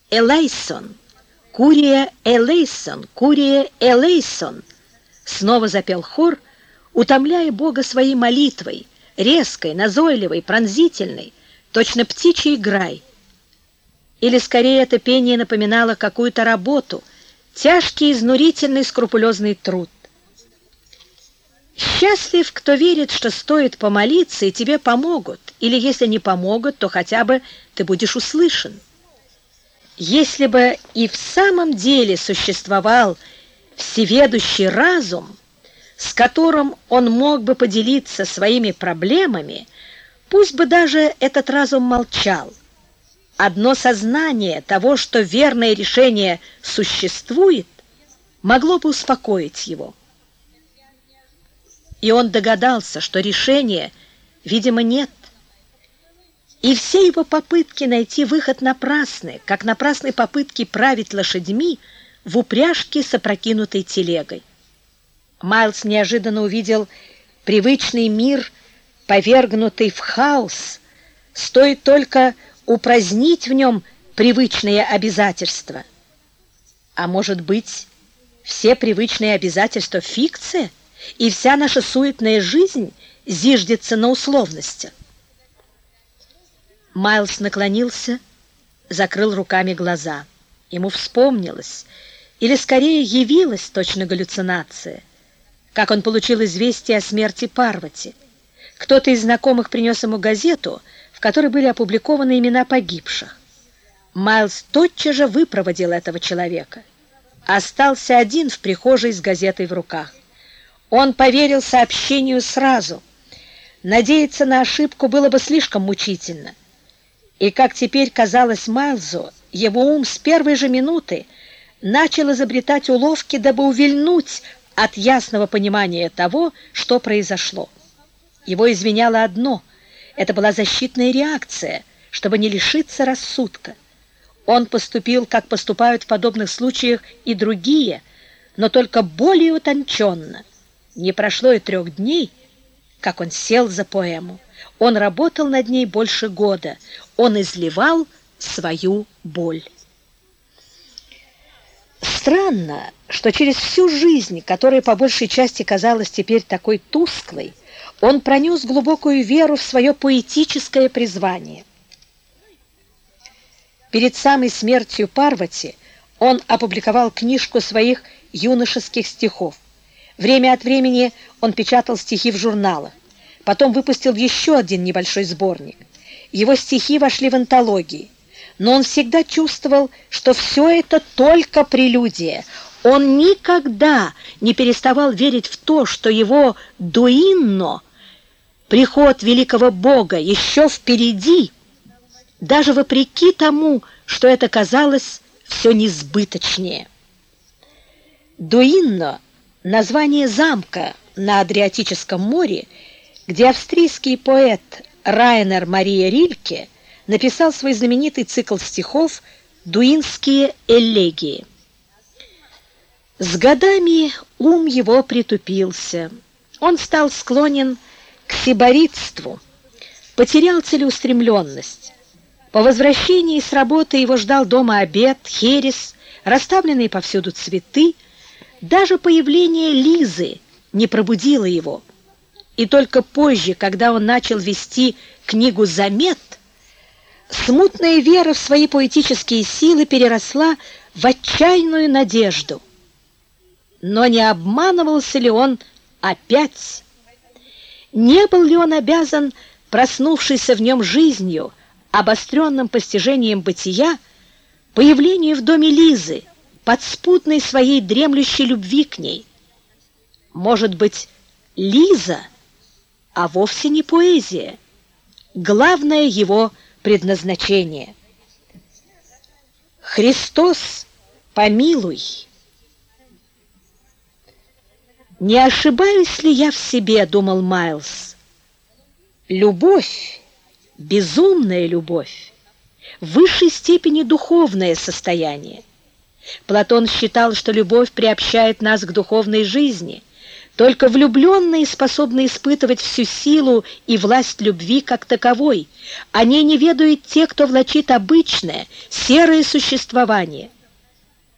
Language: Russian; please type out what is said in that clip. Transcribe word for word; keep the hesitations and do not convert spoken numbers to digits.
элейсон, Курия элейсон, Курия элейсон!» Снова запел хор, утомляя Бога своей молитвой, резкой, назойливой, пронзительной, точно птичий грай. Или скорее это пение напоминало какую-то работу, тяжкий, изнурительный, скрупулезный труд. Счастлив, кто верит, что стоит помолиться, и тебе помогут, или если не помогут, то хотя бы ты будешь услышан. Если бы и в самом деле существовал всеведущий разум, с которым он мог бы поделиться своими проблемами, пусть бы даже этот разум молчал, одно сознание того, что верное решение существует, могло бы успокоить его. И он догадался, что решения, видимо, нет. И все его попытки найти выход напрасны, как напрасны попытки править лошадьми в упряжке с опрокинутой телегой. Майлз неожиданно увидел привычный мир, повергнутый в хаос. Стоит только упразднить в нем привычные обязательства. А может быть, все привычные обязательства — фикция, и вся наша суетная жизнь зиждется на условностях? Майлз наклонился, закрыл руками глаза. Ему вспомнилось, или скорее явилась точно галлюцинация, как он получил известие о смерти Парвати. Кто-то из знакомых принес ему газету, в которой были опубликованы имена погибших. Майлз тотчас же выпроводил этого человека. Остался один в прихожей с газетой в руках. Он поверил сообщению сразу. Надеяться на ошибку было бы слишком мучительно. И, как теперь казалось Майлзу, его ум с первой же минуты начал изобретать уловки, дабы увильнуть от ясного понимания того, что произошло. Его извиняло одно — это была защитная реакция, чтобы не лишиться рассудка. Он поступил, как поступают в подобных случаях и другие, но только более утонченно. Не прошло и трех дней, как он сел за поэму. Он работал над ней больше года. Он изливал свою боль. Странно, что через всю жизнь, которая по большей части казалась теперь такой тусклой, он пронес глубокую веру в свое поэтическое призвание. Перед самой смертью Парвати он опубликовал книжку своих юношеских стихов. Время от времени он печатал стихи в журналах. Потом выпустил еще один небольшой сборник. Его стихи вошли в антологии. Но он всегда чувствовал, что все это только прелюдия. Он никогда не переставал верить в то, что его дуинно, приход великого Бога, еще впереди, даже вопреки тому, что это казалось все несбыточнее. Дуинно — название замка на Адриатическом море, где австрийский поэт Райнер Мария Рильке написал свой знаменитый цикл стихов «Дуинские элегии». С годами ум его притупился. Он стал склонен к сиборитству, потерял целеустремленность. По возвращении с работы его ждал дома обед, херес, расставленные повсюду цветы. Даже появление Лизы не пробудило его. И только позже, когда он начал вести книгу «Замет», смутная вера в свои поэтические силы переросла в отчаянную надежду. Но не обманывался ли он опять? Не был ли он обязан проснувшейся в нем жизнью, обостренным постижением бытия, появлению в доме Лизы, подспудной своей дремлющей любви к ней? Может быть, Лиза, а вовсе не поэзия, главное его предназначение. Христос, помилуй! «Не ошибаюсь ли я в себе?» — думал Майлз. Любовь, безумная любовь, в высшей степени духовное состояние. Платон считал, что любовь приобщает нас к духовной жизни, Только влюбленные способны испытывать всю силу и власть любви как таковой. О ней не ведают те, кто влачит обычное, серое существование.